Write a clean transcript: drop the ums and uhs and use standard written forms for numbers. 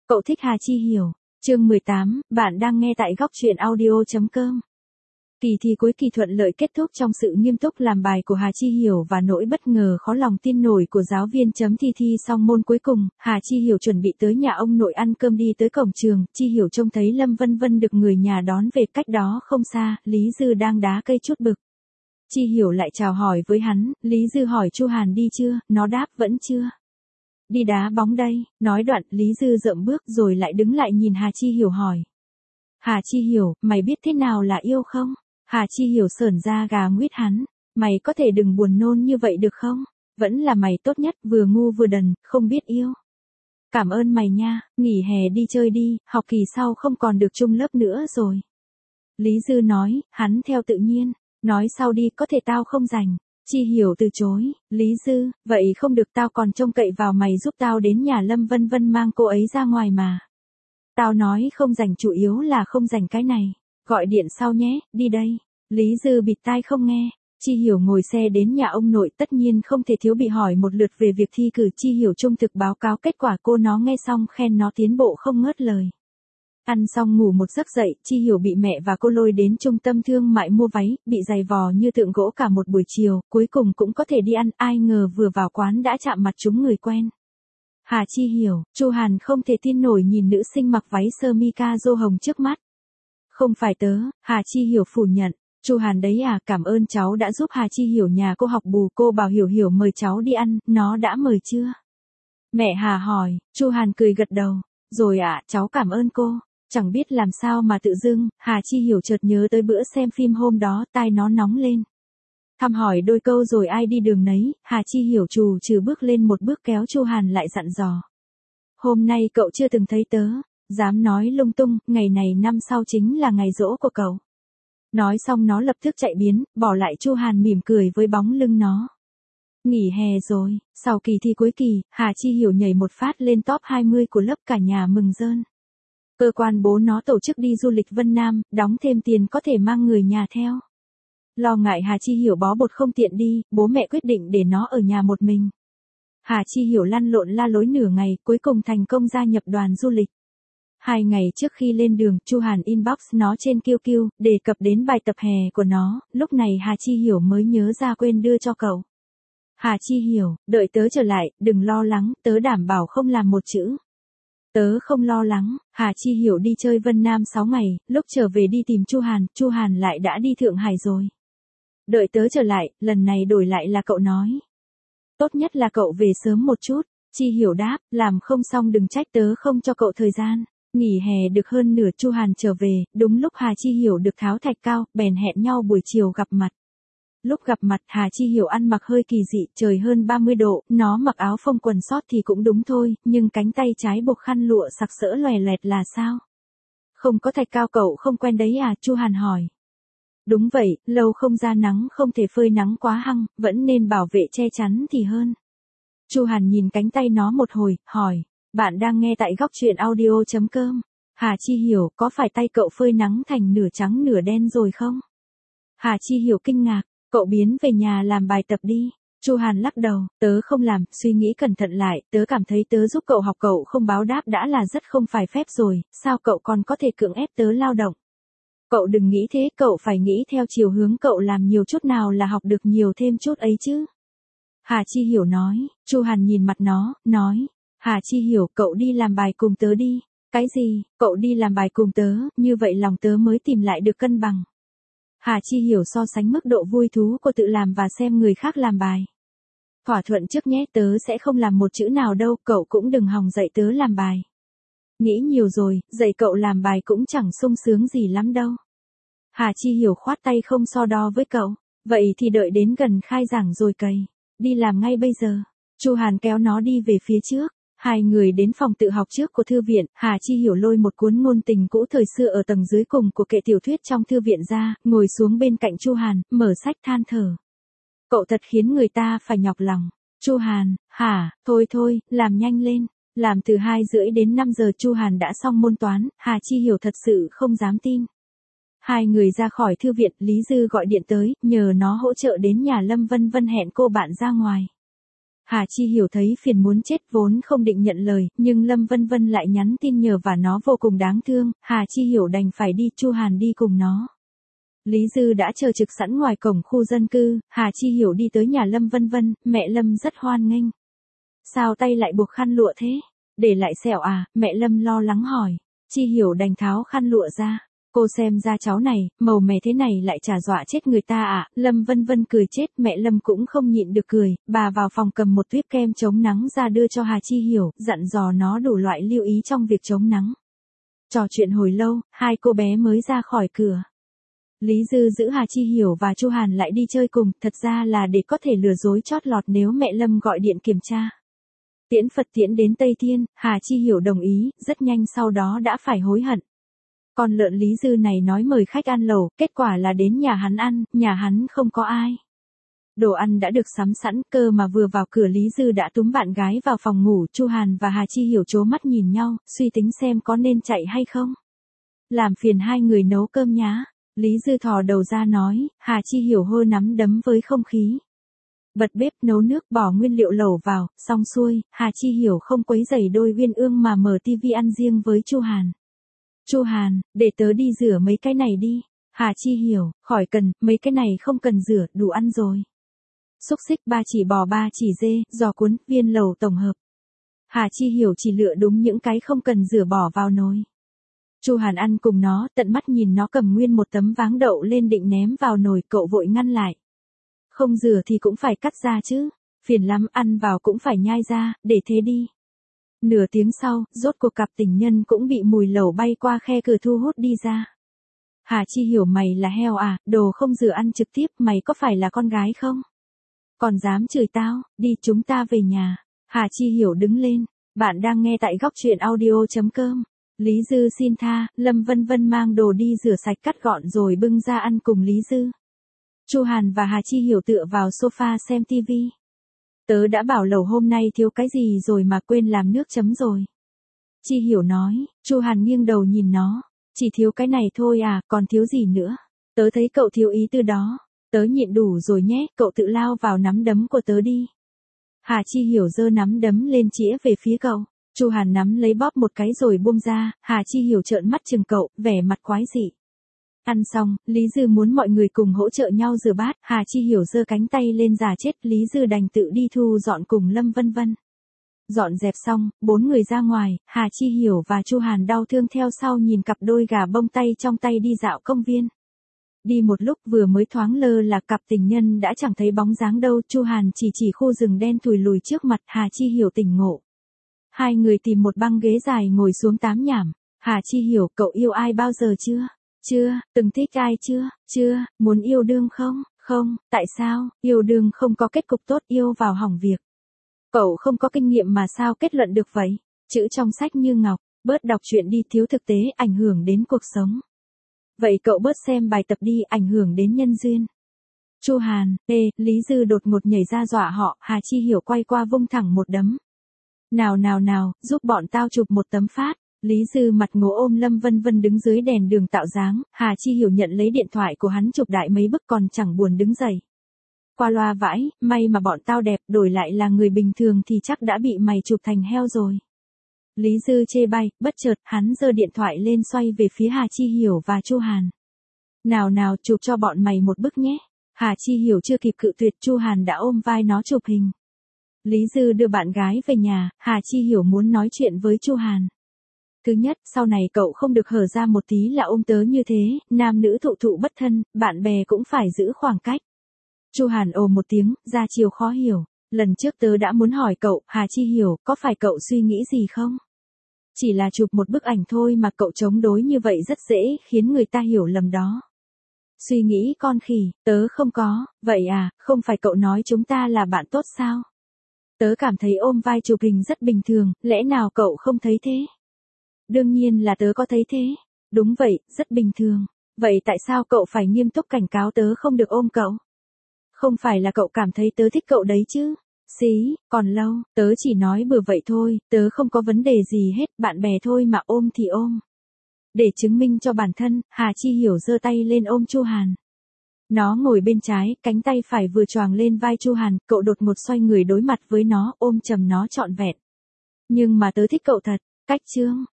Cậu thích Hà Chi Hiểu. Chương 18, bạn đang nghe tại góc truyện audio.com. Kỳ thi cuối kỳ thuận lợi kết thúc trong sự nghiêm túc làm bài của Hà Chi Hiểu và nỗi bất ngờ khó lòng tin nổi của giáo viên chấm thi xong môn cuối cùng. Hà Chi Hiểu chuẩn bị tới nhà ông nội ăn cơm, đi tới cổng trường, Chi Hiểu trông thấy Lâm Vân Vân được người nhà đón về, cách đó không xa, Lý Dư đang đá cây chút bực. Chi Hiểu lại chào hỏi với hắn, Lý Dư hỏi Chu Hàn đi chưa, nó đáp vẫn chưa. Đi đá bóng đây, nói đoạn, Lý Dư dậm bước rồi lại đứng lại nhìn Hà Chi Hiểu hỏi. Hà Chi Hiểu, mày biết thế nào là yêu không? Hà Chi Hiểu sởn da gà nguyết hắn, mày có thể đừng buồn nôn như vậy được không? Vẫn là mày tốt nhất, vừa ngu vừa đần, không biết yêu. Cảm ơn mày nha, nghỉ hè đi chơi đi, học kỳ sau không còn được chung lớp nữa rồi. Lý Dư nói, hắn theo tự nhiên, nói sau đi, có thể tao không rảnh. Chi Hiểu từ chối, Lý Dư, vậy không được, tao còn trông cậy vào mày giúp tao đến nhà Lâm Vân Vân mang cô ấy ra ngoài mà. Tao nói không rảnh, chủ yếu là không rảnh cái này. Gọi điện sau nhé, đi đây. Lý Dư bịt tai không nghe. Chi Hiểu ngồi xe đến nhà ông nội, tất nhiên không thể thiếu bị hỏi một lượt về việc thi cử. Chi Hiểu trung thực báo cáo kết quả, cô nó nghe xong khen nó tiến bộ không ngớt lời. Ăn xong ngủ một giấc dậy, Chi Hiểu bị mẹ và cô lôi đến trung tâm thương mại mua váy, bị giày vò như tượng gỗ cả một buổi chiều, cuối cùng cũng có thể đi ăn, ai ngờ vừa vào quán đã chạm mặt chúng người quen. Hà Chi Hiểu, Chu Hàn không thể tin nổi nhìn nữ sinh mặc váy sơ mi ca rô hồng trước mắt. Không phải tớ, Hà Chi Hiểu phủ nhận. Chu Hàn đấy à, cảm ơn cháu đã giúp Hà Chi Hiểu nhà cô học bù, cô bảo Hiểu Hiểu mời cháu đi ăn, nó đã mời chưa? Mẹ Hà hỏi, Chu Hàn cười gật đầu, rồi ạ, cháu cảm ơn cô. Chẳng biết làm sao mà tự dưng, Hà Chi Hiểu chợt nhớ tới bữa xem phim hôm đó, tai nó nóng lên. Thăm hỏi đôi câu rồi ai đi đường nấy, Hà Chi Hiểu trừ bước lên một bước kéo Chu Hàn lại dặn dò. Hôm nay cậu chưa từng thấy tớ, dám nói lung tung, ngày này năm sau chính là ngày giỗ của cậu. Nói xong nó lập tức chạy biến, bỏ lại Chu Hàn mỉm cười với bóng lưng nó. Nghỉ hè rồi, sau kỳ thi cuối kỳ, Hà Chi Hiểu nhảy một phát lên top 20 của lớp, cả nhà mừng rơn. Cơ quan bố nó tổ chức đi du lịch Vân Nam, đóng thêm tiền có thể mang người nhà theo. Lo ngại Hà Chi Hiểu bó bột không tiện đi, bố mẹ quyết định để nó ở nhà một mình. Hà Chi Hiểu lăn lộn la lối nửa ngày, cuối cùng thành công gia nhập đoàn du lịch. 2 ngày trước khi lên đường, Chu Hàn inbox nó trên QQ, đề cập đến bài tập hè của nó, lúc này Hà Chi Hiểu mới nhớ ra quên đưa cho cậu. Hà Chi Hiểu, đợi tớ trở lại, đừng lo lắng, tớ đảm bảo không làm một chữ. Tớ không lo lắng. Hà Chi Hiểu đi chơi Vân Nam 6 ngày, lúc trở về đi tìm Chu Hàn lại đã đi Thượng Hải rồi. Đợi tớ trở lại, lần này đổi lại là cậu nói. Tốt nhất là cậu về sớm một chút. Chi Hiểu đáp, làm không xong đừng trách tớ không cho cậu thời gian. Nghỉ hè được hơn nửa, Chu Hàn trở về, đúng lúc Hà Chi Hiểu được tháo thạch cao, bèn hẹn nhau buổi chiều gặp mặt. Lúc gặp mặt, Hà Chi Hiểu ăn mặc hơi kỳ dị, trời hơn 30 độ, nó mặc áo phông quần sót thì cũng đúng thôi, nhưng cánh tay trái buộc khăn lụa sặc sỡ lòe loẹt là sao? Không có thạch cao cậu không quen đấy à? Chu Hàn hỏi. Đúng vậy, lâu không ra nắng không thể phơi nắng quá hăng, vẫn nên bảo vệ che chắn thì hơn. Chu Hàn nhìn cánh tay nó một hồi, hỏi, bạn đang nghe tại góc truyện audio.com. Hà Chi Hiểu, có phải tay cậu phơi nắng thành nửa trắng nửa đen rồi không? Hà Chi Hiểu kinh ngạc. Cậu biến về nhà làm bài tập đi. Chu Hàn lắc đầu, tớ không làm, suy nghĩ cẩn thận lại, tớ cảm thấy tớ giúp cậu học cậu không báo đáp đã là rất không phải phép rồi, sao cậu còn có thể cưỡng ép tớ lao động? Cậu đừng nghĩ thế, cậu phải nghĩ theo chiều hướng cậu làm nhiều chút nào là học được nhiều thêm chút ấy chứ. Hà Chi Hiểu nói, Chu Hàn nhìn mặt nó, nói, Hà Chi Hiểu, cậu đi làm bài cùng tớ đi. Cái gì, cậu đi làm bài cùng tớ, như vậy lòng tớ mới tìm lại được cân bằng. Hà Chi Hiểu so sánh mức độ vui thú của tự làm và xem người khác làm bài. Thỏa thuận trước nhé, tớ sẽ không làm một chữ nào đâu, cậu cũng đừng hòng dạy tớ làm bài. Nghĩ nhiều rồi, dạy cậu làm bài cũng chẳng sung sướng gì lắm đâu. Hà Chi Hiểu khoát tay không so đo với cậu, vậy thì đợi đến gần khai giảng rồi cày, đi làm ngay bây giờ. Chu Hàn kéo nó đi về phía trước. Hai người đến phòng tự học trước của thư viện, Hà Chi Hiểu lôi một cuốn ngôn tình cũ thời xưa ở tầng dưới cùng của kệ tiểu thuyết trong thư viện ra, ngồi xuống bên cạnh Chu Hàn, mở sách than thở. Cậu thật khiến người ta phải nhọc lòng. Chu Hàn, hả, thôi, làm nhanh lên. Làm từ 2:30 đến 5 giờ Chu Hàn đã xong môn toán, Hà Chi Hiểu thật sự không dám tin. Hai người ra khỏi thư viện, Lý Dư gọi điện tới, nhờ nó hỗ trợ đến nhà Lâm Vân Vân hẹn cô bạn ra ngoài. Hà Chi Hiểu thấy phiền muốn chết vốn không định nhận lời, nhưng Lâm Vân Vân lại nhắn tin nhờ và nó vô cùng đáng thương, Hà Chi Hiểu đành phải đi, Chu Hàn đi cùng nó. Lý Dư đã chờ trực sẵn ngoài cổng khu dân cư, Hà Chi Hiểu đi tới nhà Lâm Vân Vân, mẹ Lâm rất hoan nghênh. Sao tay lại buộc khăn lụa thế? Để lại sẹo à? Mẹ Lâm lo lắng hỏi. Chi Hiểu đành tháo khăn lụa ra. Cô xem ra cháu này, màu mè thế này lại chả dọa chết người ta à? Lâm Vân Vân cười chết, mẹ Lâm cũng không nhịn được cười, bà vào phòng cầm một tuyếp kem chống nắng ra đưa cho Hà Chi Hiểu, dặn dò nó đủ loại lưu ý trong việc chống nắng. Trò chuyện hồi lâu, hai cô bé mới ra khỏi cửa. Lý Dư giữ Hà Chi Hiểu và Chu Hàn lại đi chơi cùng, thật ra là để có thể lừa dối chót lọt nếu mẹ Lâm gọi điện kiểm tra. Tiễn Phật tiễn đến Tây Thiên, Hà Chi Hiểu đồng ý, rất nhanh sau đó đã phải hối hận. Con lợn Lý Dư này nói mời khách ăn lẩu, kết quả là đến nhà hắn ăn, nhà hắn không có ai. Đồ ăn đã được sắm sẵn, cơ mà vừa vào cửa Lý Dư đã túm bạn gái vào phòng ngủ, Chu Hàn và Hà Chi Hiểu trố mắt nhìn nhau, suy tính xem có nên chạy hay không. Làm phiền hai người nấu cơm nhá. Lý Dư thò đầu ra nói, Hà Chi Hiểu hơ nắm đấm với không khí. Bật bếp nấu nước bỏ nguyên liệu lẩu vào, xong xuôi, Hà Chi Hiểu không quấy rầy đôi uyên ương mà mở tivi ăn riêng với Chu Hàn. Chu Hàn, để tớ đi rửa mấy cái này đi. Hà Chi Hiểu, khỏi cần, mấy cái này không cần rửa, đủ ăn rồi. Xúc xích 3 chỉ bò 3 chỉ dê, giò cuốn, viên lẩu tổng hợp. Hà Chi Hiểu chỉ lựa đúng những cái không cần rửa bỏ vào nồi. Chu Hàn ăn cùng nó, tận mắt nhìn nó cầm nguyên một tấm váng đậu lên định ném vào nồi, cậu vội ngăn lại. Không rửa thì cũng phải cắt ra chứ, phiền lắm, ăn vào cũng phải nhai ra, để thế đi. Nửa tiếng sau, rốt cuộc cặp tình nhân cũng bị mùi lẩu bay qua khe cửa thu hút đi ra. Hà Chi Hiểu, mày là heo à, đồ không rửa ăn trực tiếp, mày có phải là con gái không? Còn dám chửi tao, đi chúng ta về nhà. Hà Chi Hiểu đứng lên, bạn đang nghe tại góc truyện audio.com. Lý Dư xin tha, Lâm Vân Vân mang đồ đi rửa sạch cắt gọn rồi bưng ra ăn cùng Lý Dư. Chu Hàn và Hà Chi Hiểu tựa vào sofa xem tivi. Tớ đã bảo lẩu hôm nay thiếu cái gì rồi mà quên làm nước chấm rồi. Chi Hiểu nói, Chu Hàn nghiêng đầu nhìn nó, chỉ thiếu cái này thôi à, còn thiếu gì nữa? Tớ thấy cậu thiếu ý tư đó, tớ nhịn đủ rồi nhé, cậu tự lao vào nắm đấm của tớ đi. Hà Chi Hiểu giơ nắm đấm lên chĩa về phía cậu. Chu Hàn nắm lấy bóp một cái rồi buông ra, Hà Chi Hiểu trợn mắt chừng cậu, vẻ mặt quái dị. Ăn xong, Lý Dư muốn mọi người cùng hỗ trợ nhau rửa bát, Hà Chi Hiểu giơ cánh tay lên giả chết, Lý Dư đành tự đi thu dọn cùng Lâm Vân Vân. Dọn dẹp xong, 4 người ra ngoài, Hà Chi Hiểu và Chu Hàn đau thương theo sau nhìn cặp đôi gà bông tay trong tay đi dạo công viên. Đi một lúc vừa mới thoáng lơ là cặp tình nhân đã chẳng thấy bóng dáng đâu, Chu Hàn chỉ khu rừng đen thùi lùi trước mặt, Hà Chi Hiểu tỉnh ngộ. Hai người tìm một băng ghế dài ngồi xuống tám nhảm. Hà Chi Hiểu, cậu yêu ai bao giờ chưa? Chưa, từng thích ai chưa? Chưa, muốn yêu đương không? Không, tại sao? Yêu đương không có kết cục tốt, yêu vào hỏng việc. Cậu không có kinh nghiệm mà sao kết luận được vậy? Chữ trong sách như ngọc, bớt đọc truyện đi, thiếu thực tế, ảnh hưởng đến cuộc sống. Vậy cậu bớt xem bài tập đi, ảnh hưởng đến nhân duyên. Chu Hàn, Lý Dư đột ngột nhảy ra dọa họ, Hà Chi Hiểu quay qua vung thẳng một đấm. Nào, giúp bọn tao chụp một tấm phát. Lý Dư mặt ngố ôm Lâm Vân Vân đứng dưới đèn đường tạo dáng, Hà Chi Hiểu nhận lấy điện thoại của hắn chụp đại mấy bức còn chẳng buồn đứng dậy. Qua loa vãi, may mà bọn tao đẹp, đổi lại là người bình thường thì chắc đã bị mày chụp thành heo rồi. Lý Dư chê bai, bất chợt, hắn giơ điện thoại lên xoay về phía Hà Chi Hiểu và Chu Hàn. Nào, chụp cho bọn mày một bức nhé. Hà Chi Hiểu chưa kịp cự tuyệt, Chu Hàn đã ôm vai nó chụp hình. Lý Dư đưa bạn gái về nhà, Hà Chi Hiểu muốn nói chuyện với Chu Hàn. Thứ nhất, sau này cậu không được hở ra một tí là ôm tớ như thế, nam nữ thụ bất thân, bạn bè cũng phải giữ khoảng cách. Chu Hàn ồ một tiếng, ra chiều khó hiểu. Lần trước tớ đã muốn hỏi cậu, Hà Chi Hiểu, có phải cậu suy nghĩ gì không? Chỉ là chụp một bức ảnh thôi mà cậu chống đối như vậy rất dễ khiến người ta hiểu lầm đó. Suy nghĩ con khỉ, tớ không có, vậy à, không phải cậu nói chúng ta là bạn tốt sao? Tớ cảm thấy ôm vai chụp hình rất bình thường, lẽ nào cậu không thấy thế? Đương nhiên là tớ có thấy thế. Đúng vậy, rất bình thường. Vậy tại sao cậu phải nghiêm túc cảnh cáo tớ không được ôm cậu? Không phải là cậu cảm thấy tớ thích cậu đấy chứ? Xí, còn lâu, tớ chỉ nói bừa vậy thôi, tớ không có vấn đề gì hết, bạn bè thôi mà ôm thì ôm. Để chứng minh cho bản thân, Hà Chi Hiểu giơ tay lên ôm Chu Hàn. Nó ngồi bên trái, cánh tay phải vừa choàng lên vai Chu Hàn, cậu đột ngột xoay người đối mặt với nó, ôm chầm nó trọn vẹn. Nhưng mà tớ thích cậu thật, cách chương.